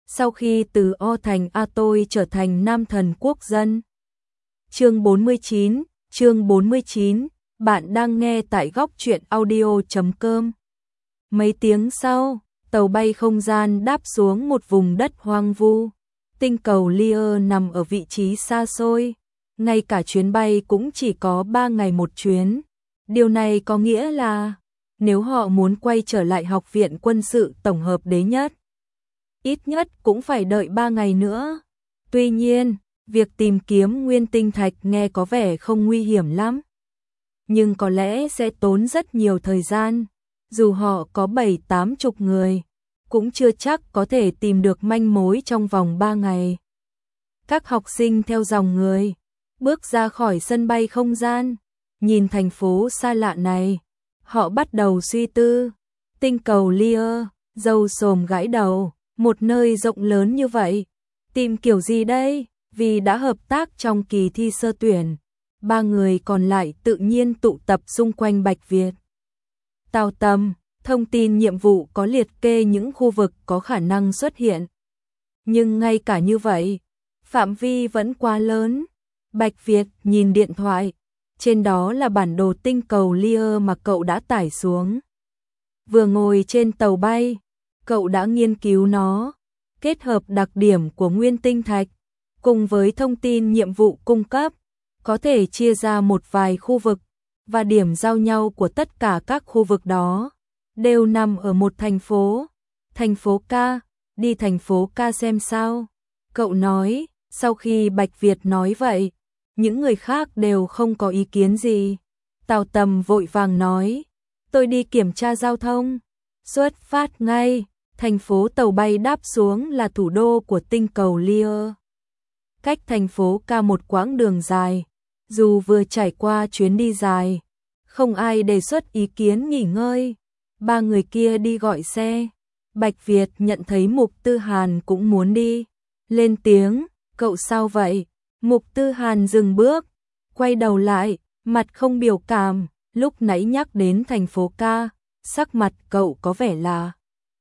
sau khi từ O thành A tôi trở thành nam thần quốc dân. Chương 49, bạn đang nghe tại góc truyện audio.com. Mấy tiếng sau, tàu bay không gian đáp xuống một vùng đất hoang vu. Tinh cầu Lear nằm ở vị trí xa xôi, ngay cả chuyến bay cũng chỉ có 3 ngày một chuyến. Điều này có nghĩa là, nếu họ muốn quay trở lại Học viện Quân sự Tổng hợp Đế Nhất, ít nhất cũng phải đợi 3 ngày nữa. Tuy nhiên, việc tìm kiếm nguyên tinh thạch nghe có vẻ không nguy hiểm lắm, nhưng có lẽ sẽ tốn rất nhiều thời gian. Dù họ có 7-80 người, cũng chưa chắc có thể tìm được manh mối trong vòng 3 ngày. Các học sinh theo dòng người, bước ra khỏi sân bay không gian, nhìn thành phố xa lạ này. Họ bắt đầu suy tư. Tinh cầu Lear, râu xồm gãi đầu, một nơi rộng lớn như vậy, tìm kiểu gì đây? Vì đã hợp tác trong kỳ thi sơ tuyển, 3 người còn lại tự nhiên tụ tập xung quanh Bạch Việt. Tào Tầm, thông tin nhiệm vụ có liệt kê những khu vực có khả năng xuất hiện. Nhưng ngay cả như vậy, phạm vi vẫn quá lớn. Bạch Việt nhìn điện thoại, trên đó là bản đồ tinh cầu Lear mà cậu đã tải xuống. Vừa ngồi trên tàu bay, cậu đã nghiên cứu nó, kết hợp đặc điểm của nguyên tinh thạch cùng với thông tin nhiệm vụ cung cấp, có thể chia ra một vài khu vực, và điểm giao nhau của tất cả các khu vực đó đều nằm ở một thành phố K. Đi thành phố K xem sao, cậu nói. Sau khi Bạch Việt nói vậy, những người khác đều không có ý kiến gì. Tào Tầm vội vàng nói, tôi đi kiểm tra giao thông. Xuất phát ngay. Thành phố tàu bay đáp xuống là thủ đô của tinh cầu Lear. Cách thành phố K một quãng đường dài, dù vừa trải qua chuyến đi dài, không ai đề xuất ý kiến nghỉ ngơi. 3 người kia đi gọi xe. Bạch Việt nhận thấy Mục Tư Hàn cũng muốn đi, lên tiếng, cậu sao vậy? Mục Tư Hàn dừng bước, quay đầu lại, mặt không biểu cảm. Lúc nãy nhắc đến thành phố K, sắc mặt cậu có vẻ là...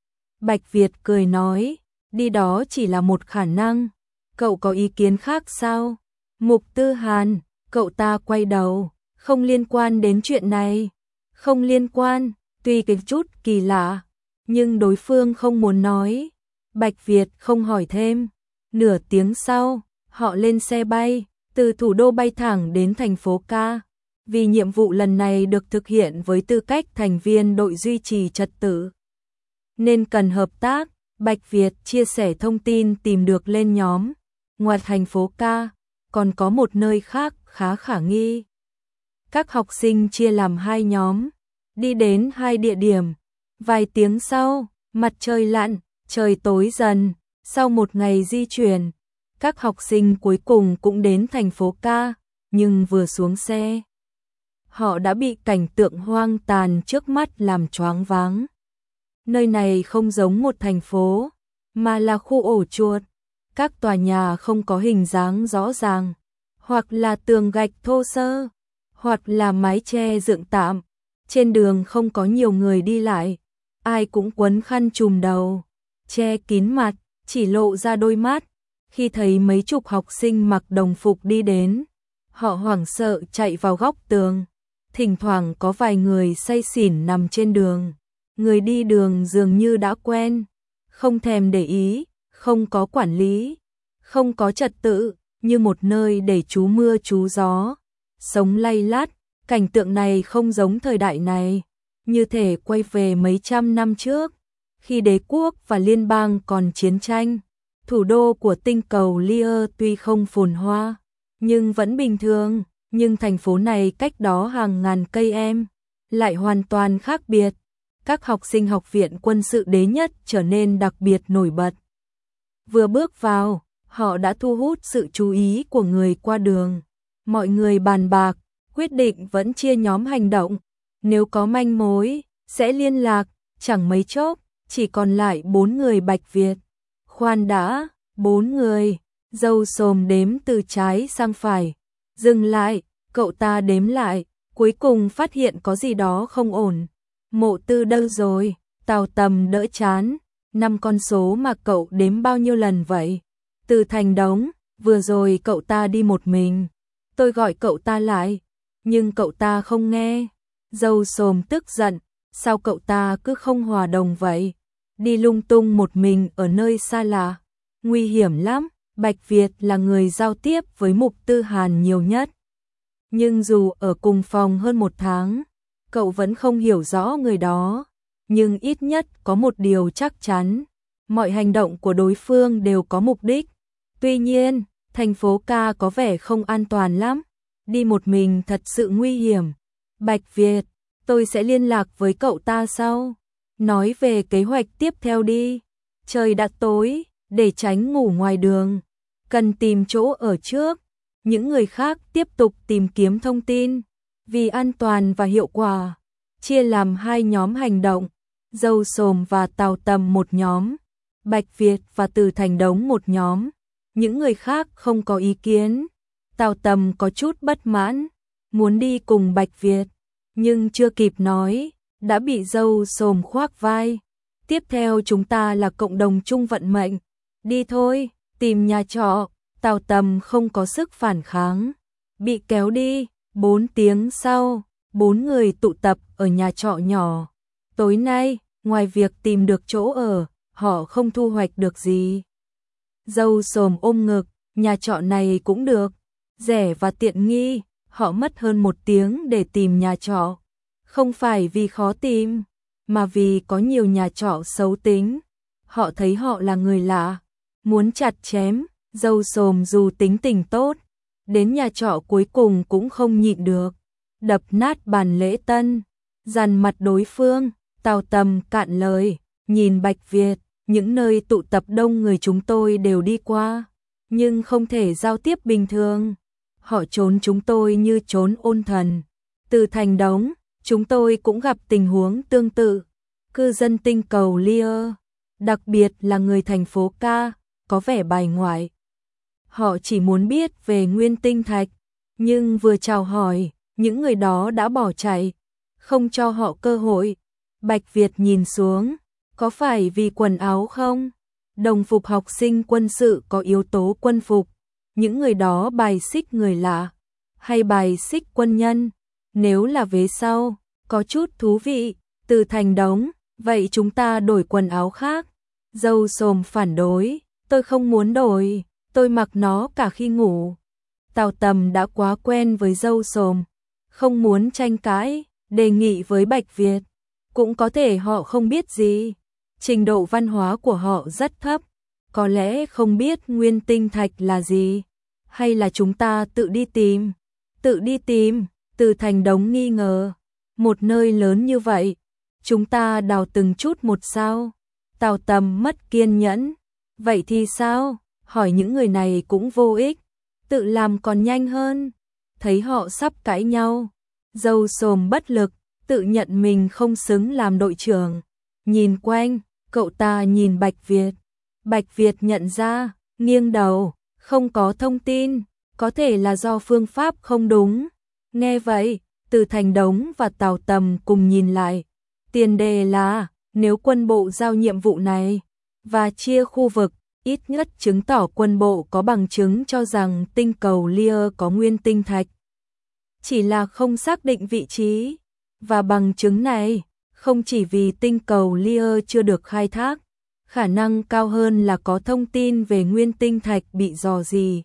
Bạch Việt cười nói, đi đó chỉ là một khả năng, cậu có ý kiến khác sao? Mục Tư Hàn, cậu ta quay đầu, không liên quan đến chuyện này. Không liên quan, tuy cái chút kỳ lạ, nhưng đối phương không muốn nói. Bạch Việt không hỏi thêm. Nửa tiếng sau, họ lên xe bay, từ thủ đô bay thẳng đến thành phố K. Vì nhiệm vụ lần này được thực hiện với tư cách thành viên đội duy trì trật tự, nên cần hợp tác. Bạch Việt chia sẻ thông tin tìm được lên nhóm. Ngoài thành phố K, còn có một nơi khác khá khả nghi. Các học sinh chia làm 2 nhóm, đi đến 2 địa điểm. Vài tiếng sau, mặt trời lặn, trời tối dần. Sau một ngày di chuyển, các học sinh cuối cùng cũng đến thành phố K, nhưng vừa xuống xe, họ đã bị cảnh tượng hoang tàn trước mắt làm choáng váng. Nơi này không giống một thành phố, mà là khu ổ chuột. Các tòa nhà không có hình dáng rõ ràng, hoặc là tường gạch thô sơ, hoặc là mái che dựng tạm. Trên đường không có nhiều người đi lại, ai cũng quấn khăn trùm đầu, che kín mặt, chỉ lộ ra đôi mắt. Khi thấy mấy chục học sinh mặc đồng phục đi đến, họ hoảng sợ chạy vào góc tường. Thỉnh thoảng có vài người say xỉn nằm trên đường. Người đi đường dường như đã quen, không thèm để ý, không có quản lý, không có trật tự, như một nơi để trú mưa trú gió, sống lay lắt. Cảnh tượng này không giống thời đại này, như thể quay về mấy trăm năm trước, khi đế quốc và liên bang còn chiến tranh. Thủ đô của tinh cầu Lear tuy không phồn hoa, nhưng vẫn bình thường. Nhưng thành phố này cách đó hàng ngàn cây lại hoàn toàn khác biệt. Các học sinh Học viện Quân sự Đế Nhất trở nên đặc biệt nổi bật. Vừa bước vào, họ đã thu hút sự chú ý của người qua đường. Mọi người bàn bạc, quyết định vẫn chia nhóm hành động. Nếu có manh mối, sẽ liên lạc. Chẳng mấy chốc, chỉ còn lại 4 người. Bạch Việt, khoan đã, 4 người. Râu xồm đếm từ trái sang phải. Dừng lại, cậu ta đếm lại, cuối cùng phát hiện có gì đó không ổn. Mộ Tư đâu rồi? Tào Tầm đỡ chán. 5 con số mà cậu đếm bao nhiêu lần vậy? Từ Thành Đống, vừa rồi cậu ta đi một mình. Tôi gọi cậu ta lại, nhưng cậu ta không nghe. Dâu Xồm tức giận, sao cậu ta cứ không hòa đồng vậy? Đi lung tung một mình ở nơi xa lạ, nguy hiểm lắm. Bạch Việt là người giao tiếp với Mục Tư Hàn nhiều nhất. Nhưng dù ở cùng phòng hơn 1 tháng, cậu vẫn không hiểu rõ người đó. Nhưng ít nhất có một điều chắc chắn, mọi hành động của đối phương đều có mục đích. Tuy nhiên, thành phố ca có vẻ không an toàn lắm. Đi một mình thật sự nguy hiểm. Bạch Việt, tôi sẽ liên lạc với cậu ta sau. Nói về kế hoạch tiếp theo đi. Trời đã tối, để tránh ngủ ngoài đường, cần tìm chỗ ở trước. Những người khác tiếp tục tìm kiếm thông tin. Vì an toàn và hiệu quả, chia làm 2 nhóm hành động. Dâu Xồm và Tào Tầm một nhóm, Bạch Việt và Từ Thành Đống một nhóm. Những người khác không có ý kiến. Tào Tầm có chút bất mãn, muốn đi cùng Bạch Việt, nhưng chưa kịp nói, đã bị Dâu Xồm khoác vai. Tiếp theo chúng ta là cộng đồng chung vận mệnh. Đi thôi, tìm nhà trọ. Tào Tầm không có sức phản kháng, bị kéo đi. 4 tiếng sau, 4 người tụ tập ở nhà trọ nhỏ. Tối nay, ngoài việc tìm được chỗ ở, họ không thu hoạch được gì. Dâu Xồm ôm ngực, nhà trọ này cũng được, rẻ và tiện nghi. Họ mất hơn 1 tiếng để tìm nhà trọ. Không phải vì khó tìm, mà vì có nhiều nhà trọ xấu tính. Họ thấy họ là người lạ, muốn chặt chém. Dâu Xồm dù tính tình tốt, đến nhà trọ cuối cùng cũng không nhịn được, đập nát bàn lễ tân, dằn mặt đối phương. Tào Tầm cạn lời, nhìn Bạch Việt, những nơi tụ tập đông người chúng tôi đều đi qua, nhưng không thể giao tiếp bình thường. Họ trốn chúng tôi như trốn ôn thần. Từ Thành Đống, chúng tôi cũng gặp tình huống tương tự. Cư dân tinh cầu Lia, đặc biệt là người thành phố ca, có vẻ bài ngoại. Họ chỉ muốn biết về nguyên tinh thạch, nhưng vừa chào hỏi, những người đó đã bỏ chạy, không cho họ cơ hội. Bạch Việt nhìn xuống, có phải vì quần áo không? Đồng phục học sinh quân sự có yếu tố quân phục, những người đó bài xích người lạ, hay bài xích quân nhân? Nếu là vế sau, có chút thú vị. Từ Thành Đống, vậy chúng ta đổi quần áo khác. Dâu Xồm phản đối, tôi không muốn đổi, tôi mặc nó cả khi ngủ. Tào Tầm đã quá quen với Dâu Xồm, không muốn tranh cãi, đề nghị với Bạch Việt. Cũng có thể họ không biết gì, trình độ văn hóa của họ rất thấp, có lẽ không biết nguyên tinh thạch là gì, hay là chúng ta tự đi tìm. Tự đi tìm? Từ Thành Đống nghi ngờ, một nơi lớn như vậy, chúng ta đào từng chút một sao? Tào Tầm mất kiên nhẫn, vậy thì sao? Hỏi những người này cũng vô ích, tự làm còn nhanh hơn. Thấy họ sắp cãi nhau, Dâu Xồm bất lực, tự nhận mình không xứng làm đội trưởng. Nhìn quanh, cậu ta nhìn Bạch Việt. Bạch Việt nhận ra, nghiêng đầu, không có thông tin, có thể là do phương pháp không đúng. Nghe vậy, Từ Thành Đống và Tào Tầm cùng nhìn lại. Tiền đề là, nếu quân bộ giao nhiệm vụ này và chia khu vực, ít nhất chứng tỏ quân bộ có bằng chứng cho rằng tinh cầu Lia có nguyên tinh thạch. Chỉ là không xác định vị trí, và bằng chứng này không chỉ vì tinh cầu Lia chưa được khai thác, khả năng cao hơn là có thông tin về nguyên tinh thạch bị rò rỉ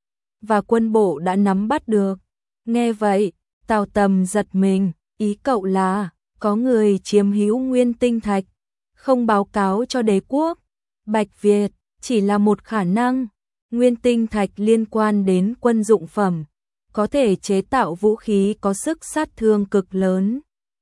và quân bộ đã nắm bắt được. Nghe vậy, Tào Tầm giật mình, ý cậu là có người chiếm hữu nguyên tinh thạch, không báo cáo cho đế quốc. Bạch Việt, chỉ là một khả năng. Nguyên tinh thạch liên quan đến quân dụng phẩm, có thể chế tạo vũ khí có sức sát thương cực lớn.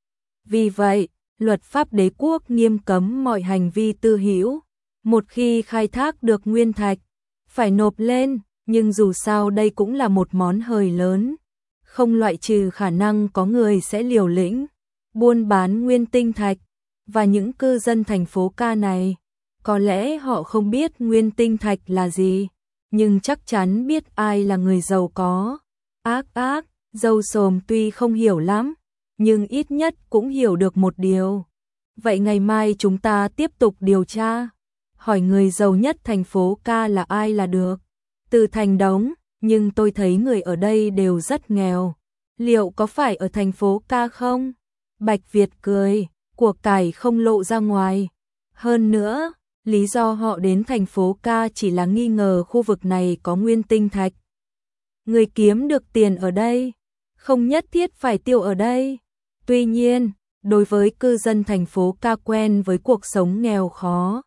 Vì vậy, luật pháp đế quốc nghiêm cấm mọi hành vi tư hữu. Một khi khai thác được nguyên thạch, phải nộp lên, nhưng dù sao đây cũng là một món hời lớn. Không loại trừ khả năng có người sẽ liều lĩnh buôn bán nguyên tinh thạch. Và những cư dân thành phố ca này, có lẽ họ không biết nguyên tinh thạch là gì, nhưng chắc chắn biết ai là người giàu có. Dâu Xồm tuy không hiểu lắm, nhưng ít nhất cũng hiểu được một điều. Vậy ngày mai chúng ta tiếp tục điều tra. Hỏi người giàu nhất thành phố Ca là ai là được. Từ Thành Đống, nhưng tôi thấy người ở đây đều rất nghèo. Liệu có phải ở thành phố Ca không? Bạch Việt cười, của cải không lộ ra ngoài. Hơn nữa, lý do họ đến thành phố Ca chỉ là nghi ngờ khu vực này có nguyên tinh thạch. Người kiếm được tiền ở đây, không nhất thiết phải tiêu ở đây. Tuy nhiên, đối với cư dân thành phố Ca quen với cuộc sống nghèo khó,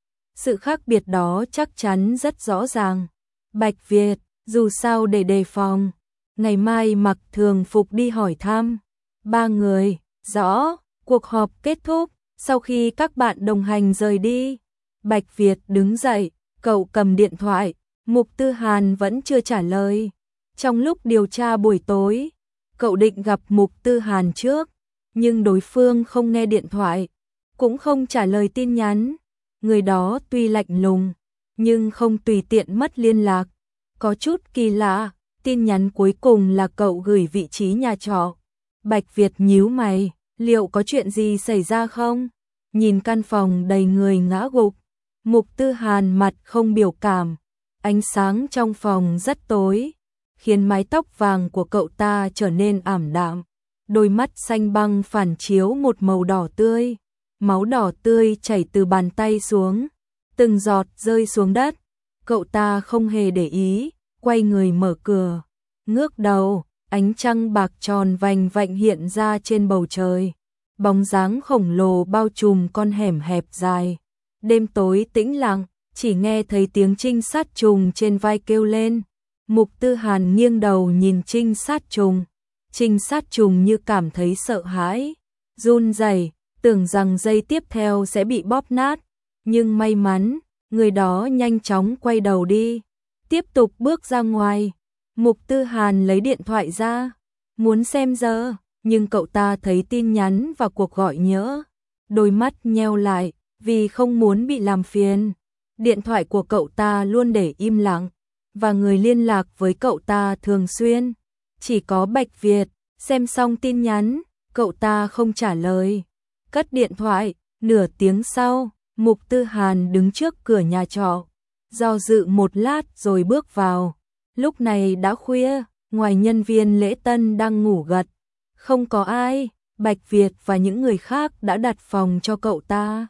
sự khác biệt đó chắc chắn rất rõ ràng. Bạch Việt, dù sao để đề phòng, ngày mai mặc thường phục đi hỏi thăm. Ba người, rõ, cuộc họp kết thúc, sau khi các bạn đồng hành rời đi. Bạch Việt đứng dậy, cậu cầm điện thoại, Mục Tư Hàn vẫn chưa trả lời. Trong lúc điều tra buổi tối, cậu định gặp Mục Tư Hàn trước, nhưng đối phương không nghe điện thoại, cũng không trả lời tin nhắn. Người đó tuy lạnh lùng, nhưng không tùy tiện mất liên lạc. Có chút kỳ lạ, tin nhắn cuối cùng là cậu gửi vị trí nhà trọ. Bạch Việt nhíu mày, liệu có chuyện gì xảy ra không? Nhìn căn phòng đầy người ngã gục, Mục Tư Hàn mặt không biểu cảm. Ánh sáng trong phòng rất tối, khiến mái tóc vàng của cậu ta trở nên ảm đạm. Đôi mắt xanh băng phản chiếu một màu đỏ tươi. Máu đỏ tươi chảy từ bàn tay xuống, từng giọt rơi xuống đất. Cậu ta không hề để ý, quay người mở cửa. Ngước đầu, ánh trăng bạc tròn vành vạnh hiện ra trên bầu trời. Bóng dáng khổng lồ bao trùm con hẻm hẹp dài. Đêm tối tĩnh lặng, chỉ nghe thấy tiếng trinh sát trùng trên vai kêu lên. Mục Tư Hàn nghiêng đầu nhìn trinh sát trùng. Trinh sát trùng như cảm thấy sợ hãi, run rẩy, tưởng rằng giây tiếp theo sẽ bị bóp nát. Nhưng may mắn, người đó nhanh chóng quay đầu đi, tiếp tục bước ra ngoài. Mục Tư Hàn lấy điện thoại ra, muốn xem giờ, nhưng cậu ta thấy tin nhắn và cuộc gọi nhỡ. Đôi mắt nheo lại, vì không muốn bị làm phiền. Điện thoại của cậu ta luôn để im lặng, và người liên lạc với cậu ta thường xuyên chỉ có Bạch Việt. Xem xong tin nhắn, cậu ta không trả lời, cất điện thoại. Nửa tiếng sau, Mục Tư Hàn đứng trước cửa nhà trọ, do dự một lát rồi bước vào. Lúc này đã khuya, ngoài nhân viên lễ tân đang ngủ gật, không có ai. Bạch Việt và những người khác đã đặt phòng cho cậu ta.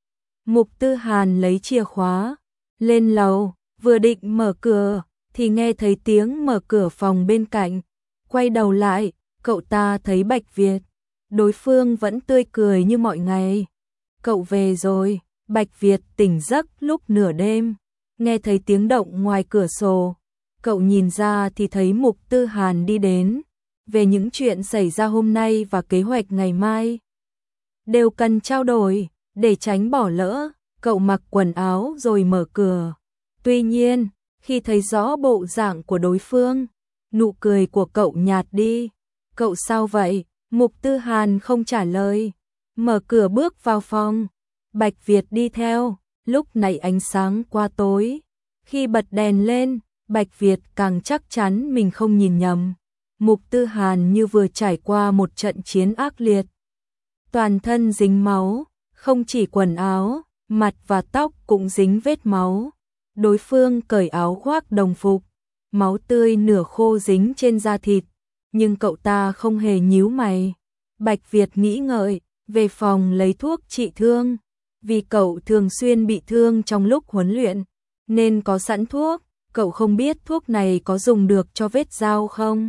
Mục Tư Hàn lấy chìa khóa, lên lầu, vừa định mở cửa, thì nghe thấy tiếng mở cửa phòng bên cạnh. Quay đầu lại, cậu ta thấy Bạch Việt, đối phương vẫn tươi cười như mọi ngày. Cậu về rồi. Bạch Việt tỉnh giấc lúc nửa đêm, nghe thấy tiếng động ngoài cửa sổ. Cậu nhìn ra thì thấy Mục Tư Hàn đi đến. Về những chuyện xảy ra hôm nay và kế hoạch ngày mai, đều cần trao đổi, để tránh bỏ lỡ. Cậu mặc quần áo rồi mở cửa. Tuy nhiên, khi thấy rõ bộ dạng của đối phương, nụ cười của cậu nhạt đi. Cậu sao vậy? Mục Tư Hàn không trả lời, mở cửa bước vào phòng. Bạch Việt đi theo. Lúc này ánh sáng quá tối, khi bật đèn lên, Bạch Việt càng chắc chắn mình không nhìn nhầm. Mục Tư Hàn như vừa trải qua một trận chiến ác liệt, toàn thân dính máu, không chỉ quần áo, mặt và tóc cũng dính vết máu. Đối phương cởi áo khoác đồng phục, máu tươi nửa khô dính trên da thịt, nhưng cậu ta không hề nhíu mày. Bạch Việt nghĩ ngợi, về phòng lấy thuốc trị thương, vì cậu thường xuyên bị thương trong lúc huấn luyện, nên có sẵn thuốc. Cậu không biết thuốc này có dùng được cho vết dao không.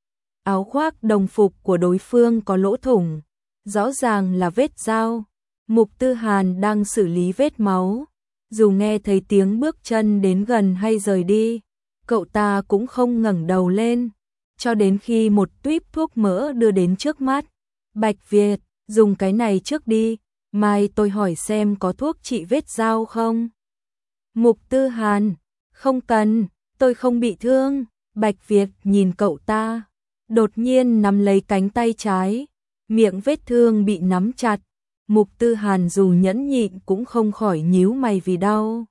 Áo khoác đồng phục của đối phương có lỗ thủng, rõ ràng là vết dao. Mục Tư Hàn đang xử lý vết máu, dù nghe thấy tiếng bước chân đến gần hay rời đi, cậu ta cũng không ngẩng đầu lên, cho đến khi một tuýp thuốc mỡ đưa đến trước mắt. Bạch Việt, dùng cái này trước đi, mai tôi hỏi xem có thuốc trị vết dao không. Mục Tư Hàn, không cần, tôi không bị thương. Bạch Việt nhìn cậu ta, đột nhiên nắm lấy cánh tay trái, miệng vết thương bị nắm chặt. Mục Tư Hàn dù nhẫn nhịn cũng không khỏi nhíu mày vì đau.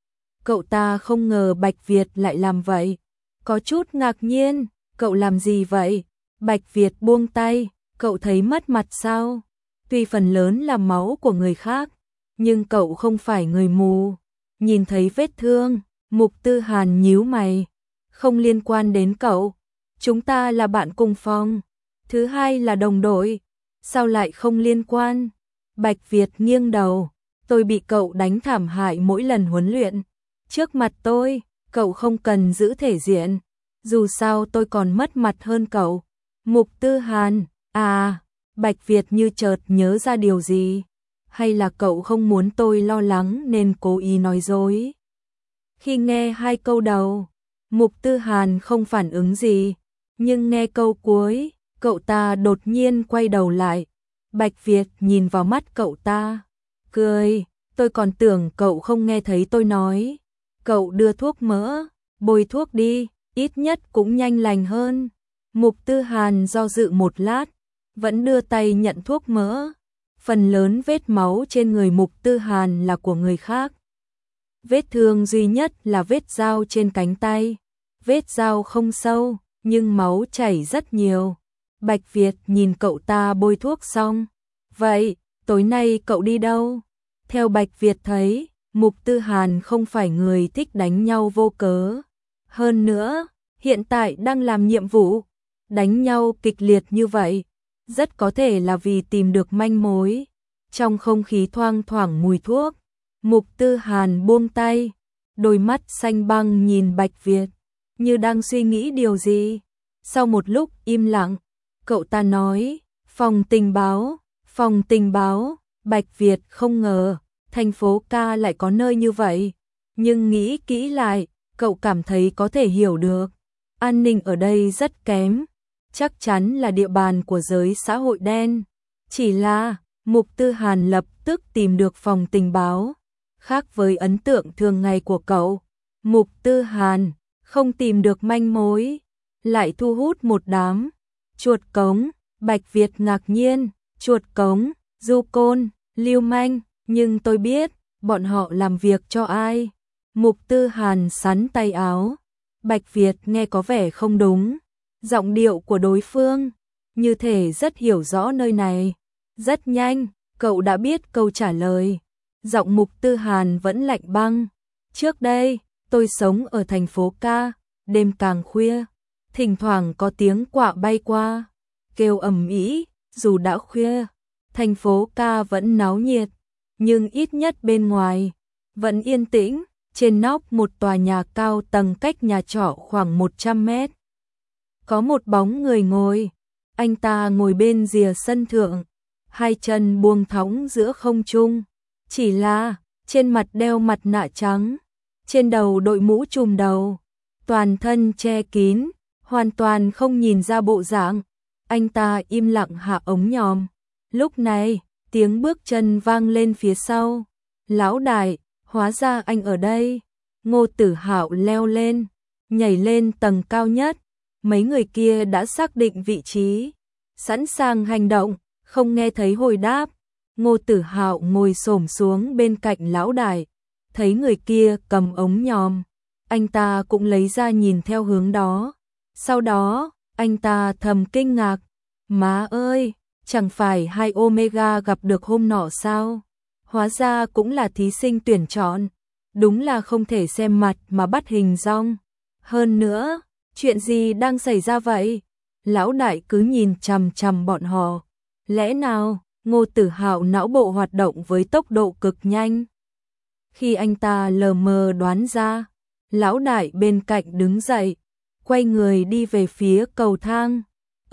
Cậu ta không ngờ Bạch Việt lại làm vậy, có chút ngạc nhiên. Cậu làm gì vậy? Bạch Việt buông tay, cậu thấy mất mặt sao? tuy phần lớn là máu của người khác, nhưng cậu không phải người mù. Nhìn thấy vết thương, Mục Tư Hàn nhíu mày. Không liên quan đến cậu, chúng ta là bạn cùng phòng. Thứ hai là đồng đội, sao lại không liên quan? Bạch Việt nghiêng đầu, tôi bị cậu đánh thảm hại mỗi lần huấn luyện. Trước mặt tôi, cậu không cần giữ thể diện, dù sao tôi còn mất mặt hơn cậu. Mục Tư Hàn, Bạch Việt như chợt nhớ ra điều gì. Hay là cậu không muốn tôi lo lắng nên cố ý nói dối? Khi nghe hai câu đầu, Mục Tư Hàn không phản ứng gì, nhưng nghe câu cuối, cậu ta đột nhiên quay đầu lại. Bạch Việt nhìn vào mắt cậu ta, cười, tôi còn tưởng cậu không nghe thấy tôi nói. Cậu đưa thuốc mỡ, bôi thuốc đi, ít nhất cũng nhanh lành hơn. Mục Tư Hàn do dự một lát, vẫn đưa tay nhận thuốc mỡ. Phần lớn vết máu trên người Mục Tư Hàn là của người khác. Vết thương duy nhất là vết dao trên cánh tay. Vết dao không sâu, nhưng máu chảy rất nhiều. Bạch Việt nhìn cậu ta bôi thuốc xong. Vậy, tối nay cậu đi đâu? Theo Bạch Việt thấy, Mục Tư Hàn không phải người thích đánh nhau vô cớ. Hơn nữa, hiện tại đang làm nhiệm vụ. Đánh nhau kịch liệt như vậy, rất có thể là vì tìm được manh mối. Trong không khí thoang thoảng mùi thuốc, Mục Tư Hàn buông tay, đôi mắt xanh băng nhìn Bạch Việt, như đang suy nghĩ điều gì. Sau một lúc im lặng, cậu ta nói, phòng tình báo. Bạch Việt không ngờ, thành phố Ca lại có nơi như vậy, nhưng nghĩ kỹ lại, cậu cảm thấy có thể hiểu được. An ninh ở đây rất kém, chắc chắn là địa bàn của giới xã hội đen. Chỉ là, Mục Tư Hàn lập tức tìm được phòng tình báo. Khác với ấn tượng thường ngày của cậu, Mục Tư Hàn không tìm được manh mối, lại thu hút một đám chuột cống. Bạch Việt ngạc nhiên, chuột cống, du côn, lưu manh, nhưng tôi biết bọn họ làm việc cho ai. Mục Tư Hàn xắn tay áo. Bạch Việt nghe có vẻ không đúng, giọng điệu của đối phương như thể rất hiểu rõ nơi này. Rất nhanh, cậu đã biết câu trả lời. Giọng Mục Tư Hàn vẫn lạnh băng. Trước đây, tôi sống ở thành phố Ca, đêm càng khuya, thỉnh thoảng có tiếng quạ bay qua, kêu ầm ĩ, dù đã khuya, thành phố Ca vẫn náo nhiệt, nhưng ít nhất bên ngoài vẫn yên tĩnh. Trên nóc một tòa nhà cao tầng cách nhà trọ khoảng 100 mét, có một bóng người ngồi. Anh ta ngồi bên rìa sân thượng, hai chân buông thõng giữa không trung. Chỉ là, trên mặt đeo mặt nạ trắng, trên đầu đội mũ trùm đầu, toàn thân che kín, hoàn toàn không nhìn ra bộ dạng. Anh ta im lặng hạ ống nhòm. Lúc này, tiếng bước chân vang lên phía sau. Lão đại, hóa ra anh ở đây. Ngô Tử Hạo leo lên, nhảy lên tầng cao nhất. Mấy người kia đã xác định vị trí, sẵn sàng hành động, không nghe thấy hồi đáp. Ngô Tử Hạo ngồi xổm xuống bên cạnh lão đại, thấy người kia cầm ống nhòm, anh ta cũng lấy ra nhìn theo hướng đó. Sau đó, anh ta thầm kinh ngạc, má ơi, chẳng phải hai Omega gặp được hôm nọ sao? Hóa ra cũng là thí sinh tuyển chọn, đúng là không thể xem mặt mà bắt hình dong. Hơn nữa, chuyện gì đang xảy ra vậy? Lão đại cứ nhìn chằm chằm bọn họ. Lẽ nào, Ngô Tử Hạo não bộ hoạt động với tốc độ cực nhanh? Khi anh ta lờ mờ đoán ra, lão đại bên cạnh đứng dậy, quay người đi về phía cầu thang.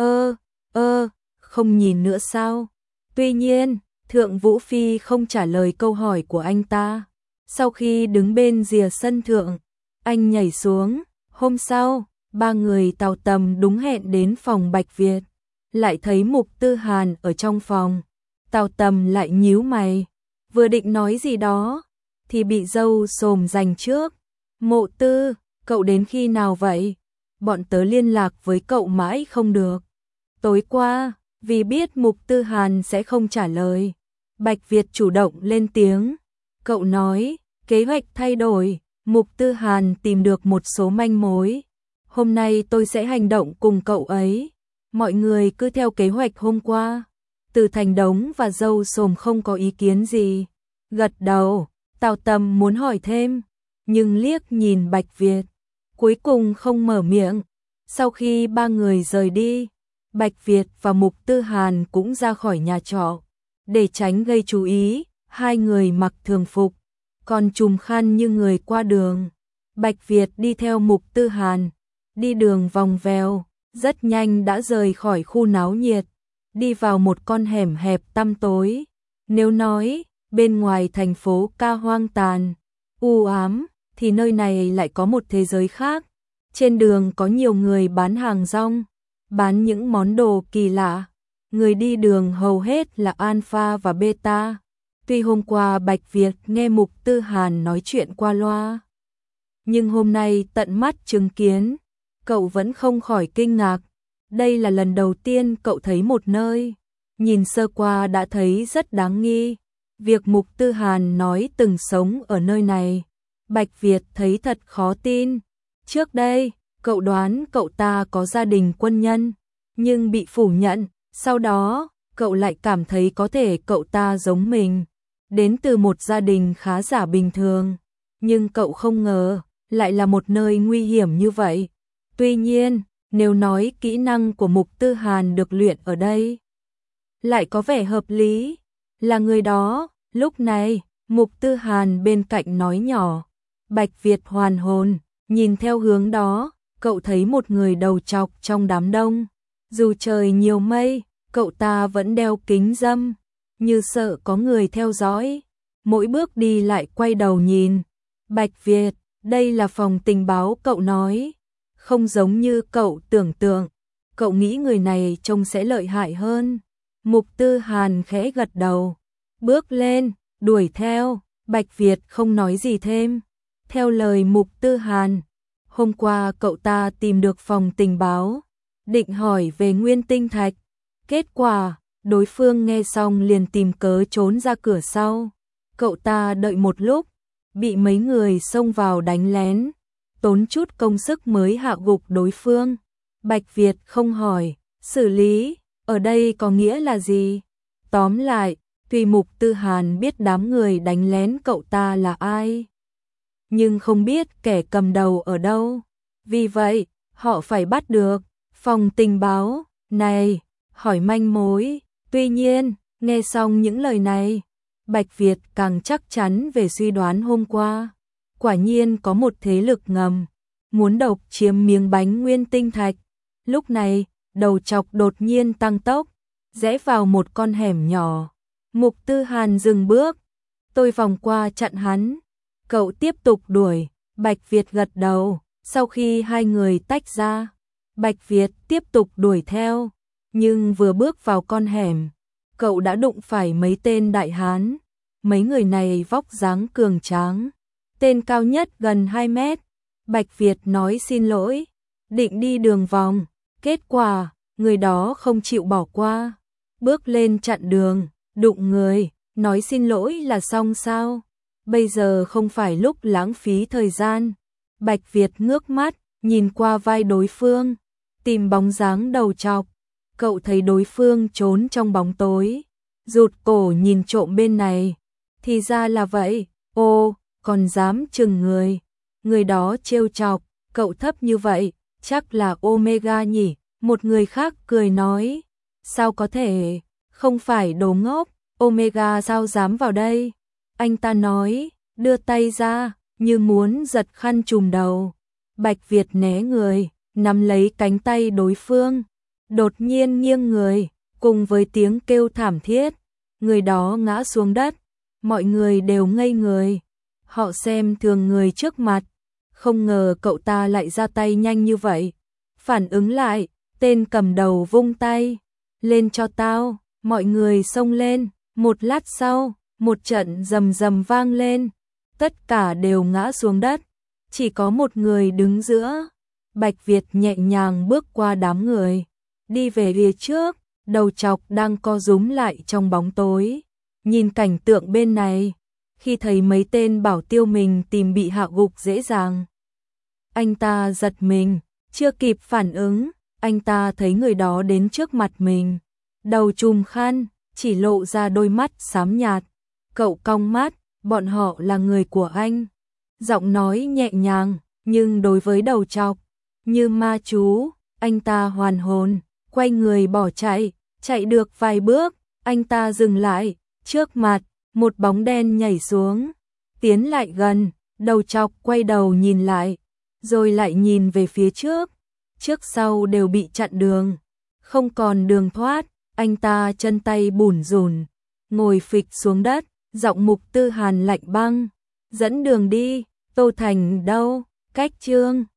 Không nhìn nữa sao? Tuy nhiên, Thượng Vũ Phi không trả lời câu hỏi của anh ta. Sau khi đứng bên rìa sân thượng, anh nhảy xuống. Hôm sau, ba người Tào Tầm đúng hẹn đến phòng Bạch Việt, lại thấy Mục Tư Hàn ở trong phòng. Tào Tầm lại nhíu mày, vừa định nói gì đó, thì bị dâu xồm giành trước. Mộ Tư, cậu đến khi nào vậy? Bọn tớ liên lạc với cậu mãi không được. Tối qua, vì biết Mục Tư Hàn sẽ không trả lời, Bạch Việt chủ động lên tiếng. Cậu nói, kế hoạch thay đổi, Mục Tư Hàn tìm được một số manh mối. Hôm nay tôi sẽ hành động cùng cậu ấy. Mọi người cứ theo kế hoạch hôm qua. Từ Thành Đống và Dâu Sồm không có ý kiến gì. Gật đầu, Tào Tầm muốn hỏi thêm, nhưng liếc nhìn Bạch Việt, cuối cùng không mở miệng. Sau khi ba người rời đi, Bạch Việt và Mục Tư Hàn cũng ra khỏi nhà trọ. Để tránh gây chú ý, hai người mặc thường phục, còn trùm khăn như người qua đường. Bạch Việt đi theo Mục Tư Hàn, đi đường vòng vèo, rất nhanh đã rời khỏi khu náo nhiệt, đi vào một con hẻm hẹp tăm tối. Nếu nói, bên ngoài thành phố ca hoang tàn, u ám, thì nơi này lại có một thế giới khác. Trên đường có nhiều người bán hàng rong, bán những món đồ kỳ lạ. Người đi đường hầu hết là Alpha và Beta. Tuy hôm qua Bạch Việt nghe Mục Tư Hàn nói chuyện qua loa, nhưng hôm nay tận mắt chứng kiến, cậu vẫn không khỏi kinh ngạc. Đây là lần đầu tiên cậu thấy một nơi, nhìn sơ qua đã thấy rất đáng nghi. Việc Mục Tư Hàn nói từng sống ở nơi này, Bạch Việt thấy thật khó tin. Trước đây, cậu đoán cậu ta có gia đình quân nhân, nhưng bị phủ nhận. Sau đó, cậu lại cảm thấy có thể cậu ta giống mình, đến từ một gia đình khá giả bình thường. Nhưng cậu không ngờ, lại là một nơi nguy hiểm như vậy. Tuy nhiên, nếu nói kỹ năng của Mục Tư Hàn được luyện ở đây, lại có vẻ hợp lý. Là người đó, lúc này, Mục Tư Hàn bên cạnh nói nhỏ. Bạch Việt hoàn hồn, nhìn theo hướng đó, cậu thấy một người đầu trọc trong đám đông. Dù trời nhiều mây, cậu ta vẫn đeo kính râm, như sợ có người theo dõi. Mỗi bước đi lại quay đầu nhìn. Bạch Việt, đây là phòng tình báo cậu nói. Không giống như cậu tưởng tượng. Cậu nghĩ người này trông sẽ lợi hại hơn. Mục Tư Hàn khẽ gật đầu. Bước lên, đuổi theo. Bạch Việt không nói gì thêm. Theo lời Mục Tư Hàn, hôm qua cậu ta tìm được phòng tình báo, định hỏi về Nguyên Tinh Thạch. Kết quả, đối phương nghe xong liền tìm cớ trốn ra cửa sau. Cậu ta đợi một lúc, bị mấy người xông vào đánh lén, tốn chút công sức mới hạ gục đối phương. Bạch Việt không hỏi, xử lý, ở đây có nghĩa là gì? Tóm lại, tuy Mục Tư Hàn biết đám người đánh lén cậu ta là ai, nhưng không biết kẻ cầm đầu ở đâu. Vì vậy, họ phải bắt được phòng tình báo này, hỏi manh mối. Tuy nhiên, nghe xong những lời này, Bạch Việt càng chắc chắn về suy đoán hôm qua. Quả nhiên có một thế lực ngầm, muốn độc chiếm miếng bánh Nguyên Tinh Thạch. Lúc này, đầu trọc đột nhiên tăng tốc, rẽ vào một con hẻm nhỏ. Mục Tư Hàn dừng bước, tôi vòng qua chặn hắn. Cậu tiếp tục đuổi. Bạch Việt gật đầu. Sau khi hai người tách ra, Bạch Việt tiếp tục đuổi theo. Nhưng vừa bước vào con hẻm, cậu đã đụng phải mấy tên đại hán. Mấy người này vóc dáng cường tráng, tên cao nhất gần 2 mét. Bạch Việt nói xin lỗi, định đi đường vòng. Kết quả, người đó không chịu bỏ qua, bước lên chặn đường, đụng người. Nói xin lỗi là xong sao? Bây giờ không phải lúc lãng phí thời gian. Bạch Việt ngước mắt, nhìn qua vai đối phương, tìm bóng dáng đầu trọc. Cậu thấy đối phương trốn trong bóng tối, rụt cổ nhìn trộm bên này. Thì ra là vậy, ô, còn dám chừng người. Người đó trêu chọc, cậu thấp như vậy, chắc là Omega nhỉ? Một người khác cười nói, sao có thể, không phải đồ ngốc, Omega sao dám vào đây? Anh ta nói, đưa tay ra, như muốn giật khăn trùm đầu. Bạch Việt né người, nắm lấy cánh tay đối phương, đột nhiên nghiêng người, cùng với tiếng kêu thảm thiết, người đó ngã xuống đất. Mọi người đều ngây người, họ xem thường người trước mặt, không ngờ cậu ta lại ra tay nhanh như vậy. Phản ứng lại, tên cầm đầu vung tay, lên cho tao. Mọi người xông lên, một lát sau, một trận rầm rầm vang lên, tất cả đều ngã xuống đất, chỉ có một người đứng giữa. Bạch Việt nhẹ nhàng bước qua đám người, đi về phía trước. Đầu trọc đang co rúm lại trong bóng tối, nhìn cảnh tượng bên này, khi thấy mấy tên bảo tiêu mình tìm bị hạ gục dễ dàng, anh ta giật mình, chưa kịp phản ứng, anh ta thấy người đó đến trước mặt mình, đầu trùm khăn, chỉ lộ ra đôi mắt xám nhạt. Cậu cong mắt, bọn họ là người của anh. Giọng nói nhẹ nhàng, nhưng đối với đầu trọc, như ma chú, anh ta hoàn hồn, quay người bỏ chạy, chạy được vài bước, anh ta dừng lại, trước mặt, một bóng đen nhảy xuống, tiến lại gần, đầu trọc quay đầu nhìn lại, rồi lại nhìn về phía trước, trước sau đều bị chặn đường, không còn đường thoát, anh ta chân tay bủn rủn, ngồi phịch xuống đất, giọng Mục Tư Hàn lạnh băng, dẫn đường đi, Tô Thành đâu, cách Trương